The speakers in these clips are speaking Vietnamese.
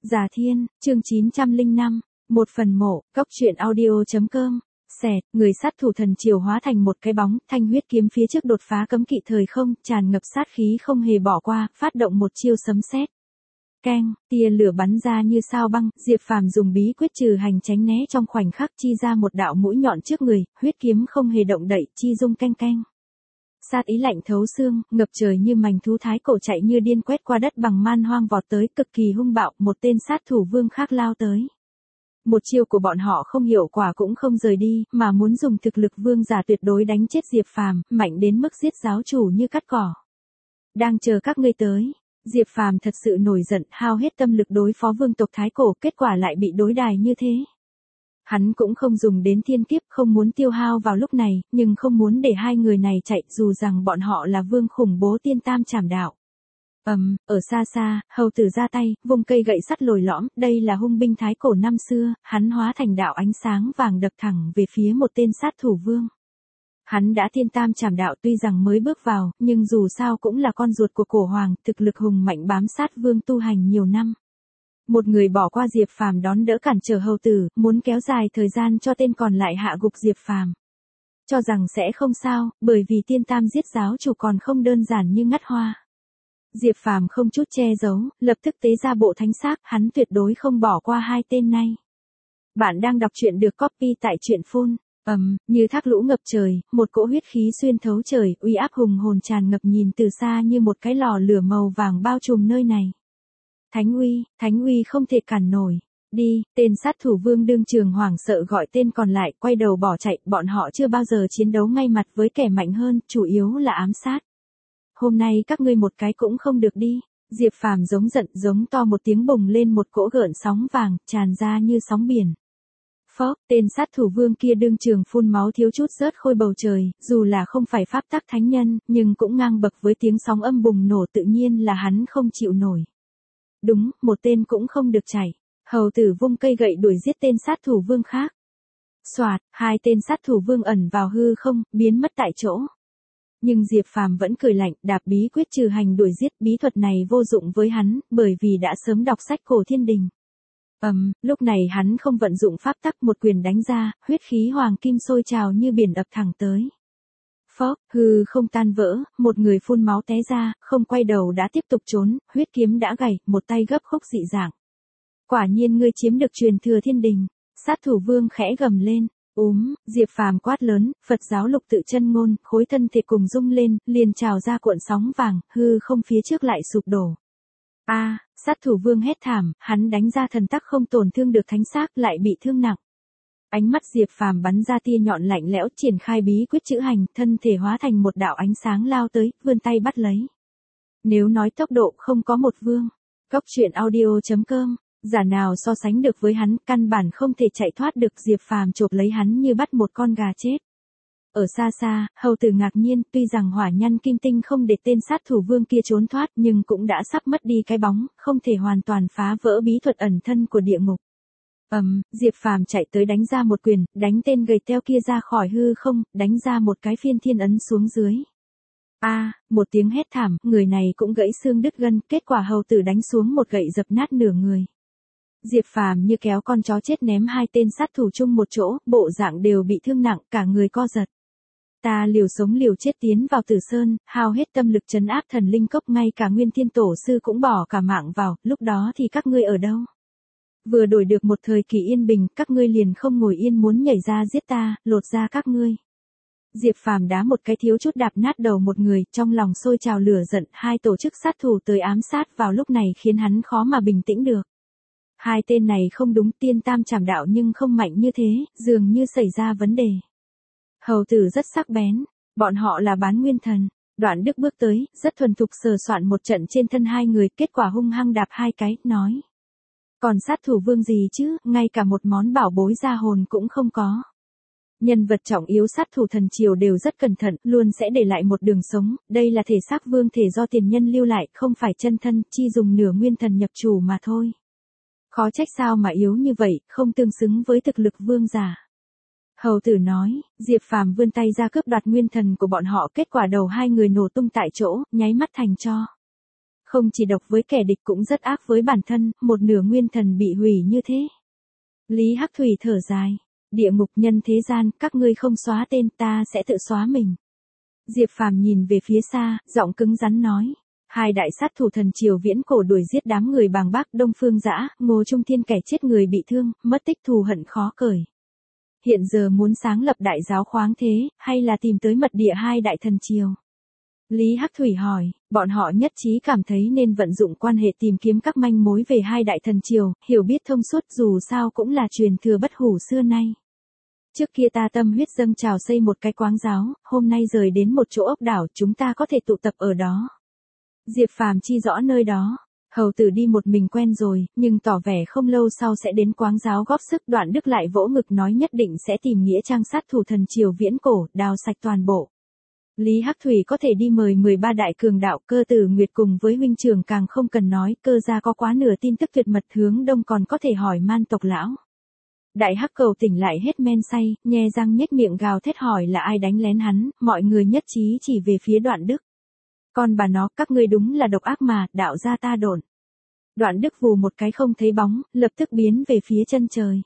Già Thiên, chương 905, một phần mộ, cốc truyện audio.com. Người sát thủ thần triều hóa thành một cái bóng, thanh huyết kiếm phía trước đột phá cấm kỵ thời không, tràn ngập sát khí không hề bỏ qua, phát động một chiêu sấm sét. Keng, tia lửa bắn ra như sao băng, Diệp Phàm dùng bí quyết trừ hành tránh né trong khoảnh khắc chi ra một đạo mũi nhọn trước người, huyết kiếm không hề động đậy, chi dung canh canh. Sát ý lạnh thấu xương, ngập trời như mành thú thái cổ chạy như điên quét qua đất bằng man hoang vọt tới, cực kỳ hung bạo, một tên sát thủ vương khác lao tới. Một chiêu của bọn họ không hiệu quả cũng không rời đi, mà muốn dùng thực lực vương giả tuyệt đối đánh chết Diệp Phàm, mạnh đến mức giết giáo chủ như cắt cỏ. Đang chờ các ngươi tới. Diệp Phàm thật sự nổi giận, hao hết tâm lực đối phó vương tộc thái cổ, kết quả lại bị đối đài như thế. Hắn cũng không dùng đến thiên kiếp, không muốn tiêu hao vào lúc này, nhưng không muốn để hai người này chạy, dù rằng bọn họ là vương khủng bố tiên tam trảm đạo. Ở xa xa, hầu tử ra tay, vung cây gậy sắt lồi lõm, đây là hung binh thái cổ năm xưa, hắn hóa thành đạo ánh sáng vàng đập thẳng về phía một tên sát thủ vương. Hắn đã tiên tam trảm đạo, tuy rằng mới bước vào, nhưng dù sao cũng là con ruột của cổ hoàng, thực lực hùng mạnh bám sát vương tu hành nhiều năm. Một người bỏ qua Diệp Phàm đón đỡ cản trở hầu tử, muốn kéo dài thời gian cho tên còn lại hạ gục Diệp Phàm. Cho rằng sẽ không sao, bởi vì tiên tam giết giáo chủ còn không đơn giản như ngắt hoa. Diệp Phàm không chút che giấu, lập tức tế ra bộ thánh xác, hắn tuyệt đối không bỏ qua hai tên này. Bạn đang đọc truyện được copy tại truyện phun. Như thác lũ ngập trời, một cỗ huyết khí xuyên thấu trời, uy áp hùng hồn tràn ngập, nhìn từ xa như một cái lò lửa màu vàng bao trùm nơi này. Thánh uy không thể cản nổi. Đi, tên sát thủ vương đương trường hoảng sợ gọi tên còn lại, quay đầu bỏ chạy, bọn họ chưa bao giờ chiến đấu ngay mặt với kẻ mạnh hơn, chủ yếu là ám sát. Hôm nay các ngươi một cái cũng không được đi. Diệp Phàm giống giận, giống to một tiếng, bùng lên một cỗ gợn sóng vàng, tràn ra như sóng biển. Phốc, tên sát thủ vương kia đương trường phun máu thiếu chút rớt khôi bầu trời, dù là không phải pháp tắc thánh nhân, nhưng cũng ngang bậc với tiếng sóng âm bùng nổ, tự nhiên là hắn không chịu nổi. Đúng, một tên cũng không được chạy. Hầu tử vung cây gậy đuổi giết tên sát thủ vương khác. Soạt, hai tên sát thủ vương ẩn vào hư không, biến mất tại chỗ. Nhưng Diệp Phàm vẫn cười lạnh, đạp bí quyết trừ hành đuổi giết, bí thuật này vô dụng với hắn, bởi vì đã sớm đọc sách cổ thiên đình. Lúc này hắn không vận dụng pháp tắc, một quyền đánh ra, huyết khí hoàng kim sôi trào như biển ập thẳng tới. Phốc, hư không tan vỡ, một người phun máu té ra, không quay đầu đã tiếp tục trốn, huyết kiếm đã gãy, một tay gấp khúc dị dạng. Quả nhiên ngươi chiếm được truyền thừa thiên đình. Sát thủ vương khẽ gầm lên. Diệp Phàm quát lớn, Phật giáo lục tự chân ngôn, khối thân thể cùng rung lên, liền trào ra cuộn sóng vàng, hư không phía trước lại sụp đổ. Sát thủ vương hét thảm, hắn đánh ra thần tắc không tổn thương được thánh xác, lại bị thương nặng. Ánh mắt Diệp Phàm bắn ra tia nhọn lạnh lẽo, triển khai bí quyết chữ hành, thân thể hóa thành một đạo ánh sáng lao tới, vươn tay bắt lấy. Nếu nói tốc độ không có một vương. Cốc truyện audio.com. Giả nào so sánh được với hắn, căn bản không thể chạy thoát được, Diệp Phàm chộp lấy hắn như bắt một con gà chết. Ở xa xa, hầu tử ngạc nhiên, tuy rằng hỏa nhăn kim tinh không để tên sát thủ vương kia trốn thoát, nhưng cũng đã sắp mất đi cái bóng, không thể hoàn toàn phá vỡ bí thuật ẩn thân của địa ngục. Diệp Phàm chạy tới đánh ra một quyền, đánh tên gầy teo kia ra khỏi hư không, đánh ra một cái phiên thiên ấn xuống dưới. Một tiếng hét thảm, người này cũng gãy xương đứt gân, kết quả hầu tử đánh xuống một gậy dập nát nửa người. Diệp Phàm như kéo con chó chết ném hai tên sát thủ chung một chỗ, bộ dạng đều bị thương nặng, cả người co giật. Ta liều sống liều chết tiến vào Tử Sơn, hao hết tâm lực trấn áp thần linh cốc, ngay cả Nguyên Thiên Tổ sư cũng bỏ cả mạng vào, lúc đó thì các ngươi ở đâu? Vừa đổi được một thời kỳ yên bình, các ngươi liền không ngồi yên muốn nhảy ra giết ta, lột da các ngươi. Diệp Phàm đá một cái thiếu chút đạp nát đầu một người, trong lòng sôi trào lửa giận, hai tổ chức sát thủ tới ám sát vào lúc này khiến hắn khó mà bình tĩnh được. Hai tên này không đúng, tiên tam trảm đạo nhưng không mạnh như thế, dường như xảy ra vấn đề. Hầu tử rất sắc bén, bọn họ là bán nguyên thần. Đoạn Đức bước tới, rất thuần thục sờ soạn một trận trên thân hai người, kết quả hung hăng đạp hai cái, nói. Còn sát thủ vương gì chứ, ngay cả một món bảo bối gia hồn cũng không có. Nhân vật trọng yếu sát thủ thần triều đều rất cẩn thận, luôn sẽ để lại một đường sống, đây là thể xác vương thể do tiền nhân lưu lại, không phải chân thân, chi dùng nửa nguyên thần nhập chủ mà thôi. Khó trách sao mà yếu như vậy, không tương xứng với thực lực vương giả. Hầu tử nói, Diệp Phàm vươn tay ra cướp đoạt nguyên thần của bọn họ, kết quả đầu hai người nổ tung tại chỗ, nháy mắt thành tro. Không chỉ độc với kẻ địch cũng rất ác với bản thân, một nửa nguyên thần bị hủy như thế. Lý Hắc Thủy thở dài. Địa ngục nhân thế gian, các ngươi không xóa tên, ta sẽ tự xóa mình. Diệp Phàm nhìn về phía xa, giọng cứng rắn nói. Hai đại sát thủ thần triều viễn cổ đuổi giết đám người bàng bác Đông Phương Dã, Ngô Trung Thiên kẻ chết người bị thương, mất tích thù hận khó cởi. Hiện giờ muốn sáng lập đại giáo khoáng thế, hay là tìm tới mật địa hai đại thần triều? Lý Hắc Thủy hỏi, bọn họ nhất trí cảm thấy nên vận dụng quan hệ tìm kiếm các manh mối về hai đại thần triều, hiểu biết thông suốt dù sao cũng là truyền thừa bất hủ xưa nay. Trước kia ta tâm huyết dâng trào xây một cái quáng giáo, hôm nay rời đến một chỗ ốc đảo chúng ta có thể tụ tập ở đó. Diệp Phàm chi rõ nơi đó. Hầu tử đi một mình quen rồi, nhưng tỏ vẻ không lâu sau sẽ đến quáng giáo góp sức. Đoạn Đức lại vỗ ngực nói nhất định sẽ tìm nghĩa trang sát thủ thần triều viễn cổ, đào sạch toàn bộ. Lý Hắc Thủy có thể đi mời 13 đại cường đạo, Cơ Tử Nguyệt cùng với huynh trưởng càng không cần nói, Cơ gia có quá nửa tin tức tuyệt mật, hướng đông còn có thể hỏi Man tộc lão. Đại Hắc Cầu tỉnh lại hết men say, nhe răng nhếch miệng gào thét hỏi là ai đánh lén hắn, mọi người nhất trí chỉ về phía Đoạn Đức. Con bà nó, các ngươi đúng là độc ác mà, đạo gia ta đồn. Đoạn Đức vù một cái không thấy bóng, lập tức biến về phía chân trời.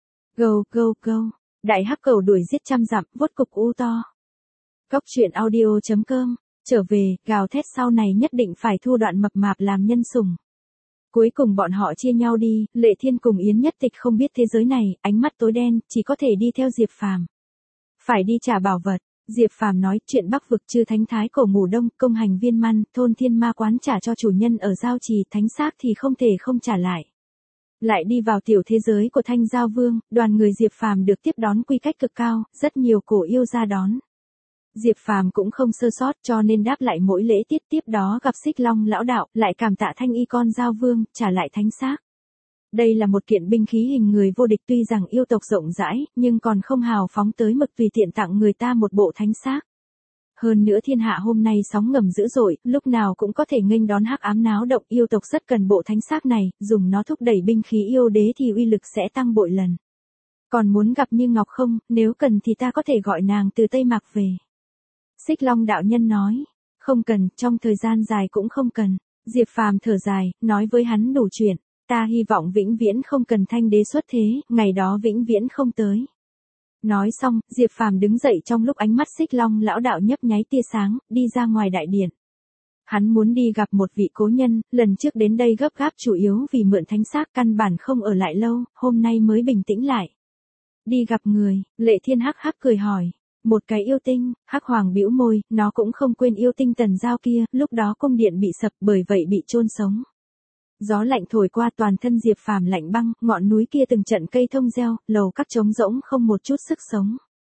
Go go go, Đại Hắc Cầu đuổi giết trăm dặm, vuốt cục u to. Cốc truyện audio.com, trở về, gào thét sau này nhất định phải thu Đoạn mập mạp làm nhân sủng. Cuối cùng bọn họ chia nhau đi, Lệ Thiên cùng Yến Nhất Tịch không biết thế giới này, ánh mắt tối đen, chỉ có thể đi theo Diệp Phàm. Phải đi trả bảo vật. Diệp Phàm nói chuyện Bắc vực chư thánh thái cổ ngủ đông, công hành viên man, thôn thiên ma quán trả cho chủ nhân ở giao trì, thánh xác thì không thể không trả lại. Lại đi vào tiểu thế giới của Thanh Giao Vương, đoàn người Diệp Phàm được tiếp đón quy cách cực cao, rất nhiều cổ yêu ra đón. Diệp Phàm cũng không sơ sót cho nên đáp lại mỗi lễ tiết, tiếp đó gặp Xích Long lão đạo, lại cảm tạ Thanh Y con Giao Vương, trả lại thánh xác. Đây là một kiện binh khí hình người vô địch, tuy rằng yêu tộc rộng rãi, nhưng còn không hào phóng tới mực tùy tiện tặng người ta một bộ thánh xác. Hơn nữa thiên hạ hôm nay sóng ngầm dữ dội, lúc nào cũng có thể nghênh đón hắc ám náo động, yêu tộc rất cần bộ thánh xác này, dùng nó thúc đẩy binh khí yêu đế thì uy lực sẽ tăng bội lần. Còn muốn gặp Như Ngọc không, nếu cần thì ta có thể gọi nàng từ Tây Mạc về. Xích Long đạo nhân nói, không cần, trong thời gian dài cũng không cần. Diệp Phàm thở dài, nói với hắn đủ chuyện. Ta hy vọng vĩnh viễn không cần Thanh đế xuất thế, ngày đó vĩnh viễn không tới. Nói xong, Diệp Phàm đứng dậy trong lúc ánh mắt Xích Long lão đạo nhấp nháy tia sáng, đi ra ngoài đại điện. Hắn muốn đi gặp một vị cố nhân, lần trước đến đây gấp gáp chủ yếu vì mượn thánh xác, căn bản không ở lại lâu, hôm nay mới bình tĩnh lại. Đi gặp người, Lệ Thiên hắc hắc cười hỏi. Một cái yêu tinh, Hắc Hoàng bĩu môi, nó cũng không quên yêu tinh Tần Giao kia, lúc đó cung điện bị sập bởi vậy bị chôn sống. Gió lạnh thổi qua toàn thân Diệp Phàm lạnh băng, ngọn núi kia từng trận cây thông reo, lầu các trống rỗng không một chút sức sống.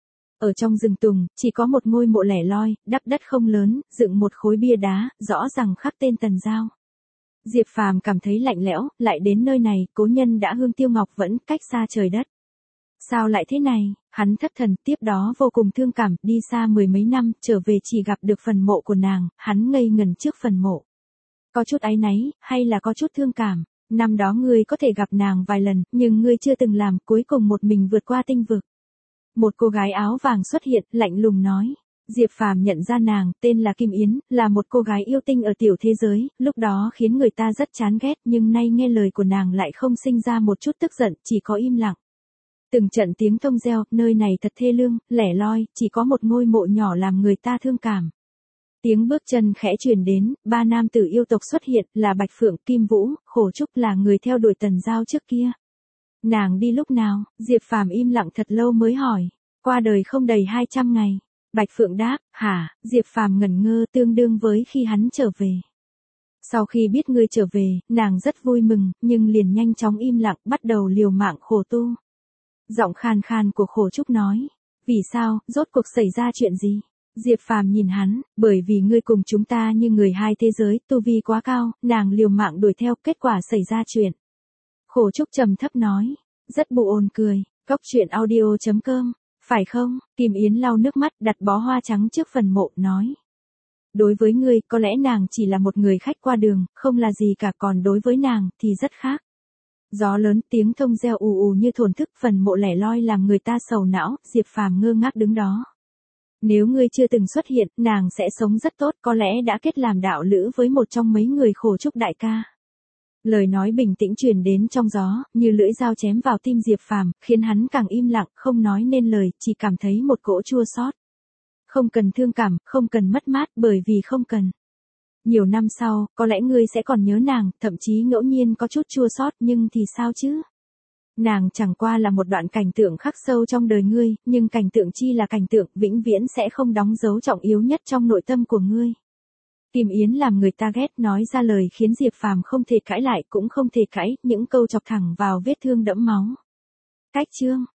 Ở trong rừng tùng, chỉ có một ngôi mộ lẻ loi, đắp đất không lớn, dựng một khối bia đá, rõ ràng khắc tên Tần Giao. Diệp Phàm cảm thấy lạnh lẽo, lại đến nơi này, cố nhân đã hương tiêu ngọc vẫn cách xa trời đất. Sao lại thế này, hắn thất thần, tiếp đó vô cùng thương cảm, đi xa mười mấy năm, trở về chỉ gặp được phần mộ của nàng, hắn ngây ngần trước phần mộ. Có chút áy náy, hay là có chút thương cảm, năm đó ngươi có thể gặp nàng vài lần, nhưng ngươi chưa từng làm, cuối cùng một mình vượt qua tinh vực. Một cô gái áo vàng xuất hiện, lạnh lùng nói. Diệp Phàm nhận ra nàng, tên là Kim Yến, là một cô gái yêu tinh ở tiểu thế giới, lúc đó khiến người ta rất chán ghét, nhưng nay nghe lời của nàng lại không sinh ra một chút tức giận, chỉ có im lặng. Từng trận tiếng thông reo, nơi này thật thê lương, lẻ loi, chỉ có một ngôi mộ nhỏ làm người ta thương cảm. Tiếng bước chân khẽ truyền đến, ba nam tử yêu tộc xuất hiện, là Bạch Phượng, Kim Vũ, Khổ Trúc là người theo đuổi Tần Giao trước kia. Nàng đi lúc nào? Diệp Phàm im lặng thật lâu mới hỏi. Qua đời không đầy 200 ngày. Bạch Phượng đáp, hả? Diệp Phàm ngẩn ngơ, tương đương với khi hắn trở về. Sau khi biết ngươi trở về, nàng rất vui mừng, nhưng liền nhanh chóng im lặng, bắt đầu liều mạng khổ tu. Giọng khàn khàn của Khổ Trúc nói. Vì sao, rốt cuộc xảy ra chuyện gì? Diệp Phàm nhìn hắn, bởi vì ngươi cùng chúng ta như người hai thế giới, tu vi quá cao, nàng liều mạng đuổi theo, kết quả xảy ra chuyện. Khổ Trúc trầm thấp nói, rất bu ồn cười, cốc truyện audio.com, phải không? Kim Yến lau nước mắt, đặt bó hoa trắng trước phần mộ, nói. Đối với ngươi, có lẽ nàng chỉ là một người khách qua đường, không là gì cả, còn đối với nàng, thì rất khác. Gió lớn, tiếng thông reo ù ù như thổn thức, phần mộ lẻ loi làm người ta sầu não, Diệp Phàm ngơ ngác đứng đó. Nếu ngươi chưa từng xuất hiện, nàng sẽ sống rất tốt, có lẽ đã kết làm đạo lữ với một trong mấy người khổ trúc đại ca. Lời nói bình tĩnh truyền đến trong gió, như lưỡi dao chém vào tim Diệp Phàm, khiến hắn càng im lặng, không nói nên lời, chỉ cảm thấy một cỗ chua xót. Không cần thương cảm, không cần mất mát, bởi vì không cần. Nhiều năm sau, có lẽ ngươi sẽ còn nhớ nàng, thậm chí ngẫu nhiên có chút chua xót, nhưng thì sao chứ? Nàng chẳng qua là một đoạn cảnh tượng khắc sâu trong đời ngươi, nhưng cảnh tượng chi là cảnh tượng, vĩnh viễn sẽ không đóng dấu trọng yếu nhất trong nội tâm của ngươi. Tìm Yến làm người ta ghét, nói ra lời khiến Diệp Phàm không thể cãi lại, cũng không thể cãi, những câu chọc thẳng vào vết thương đẫm máu. Cách chương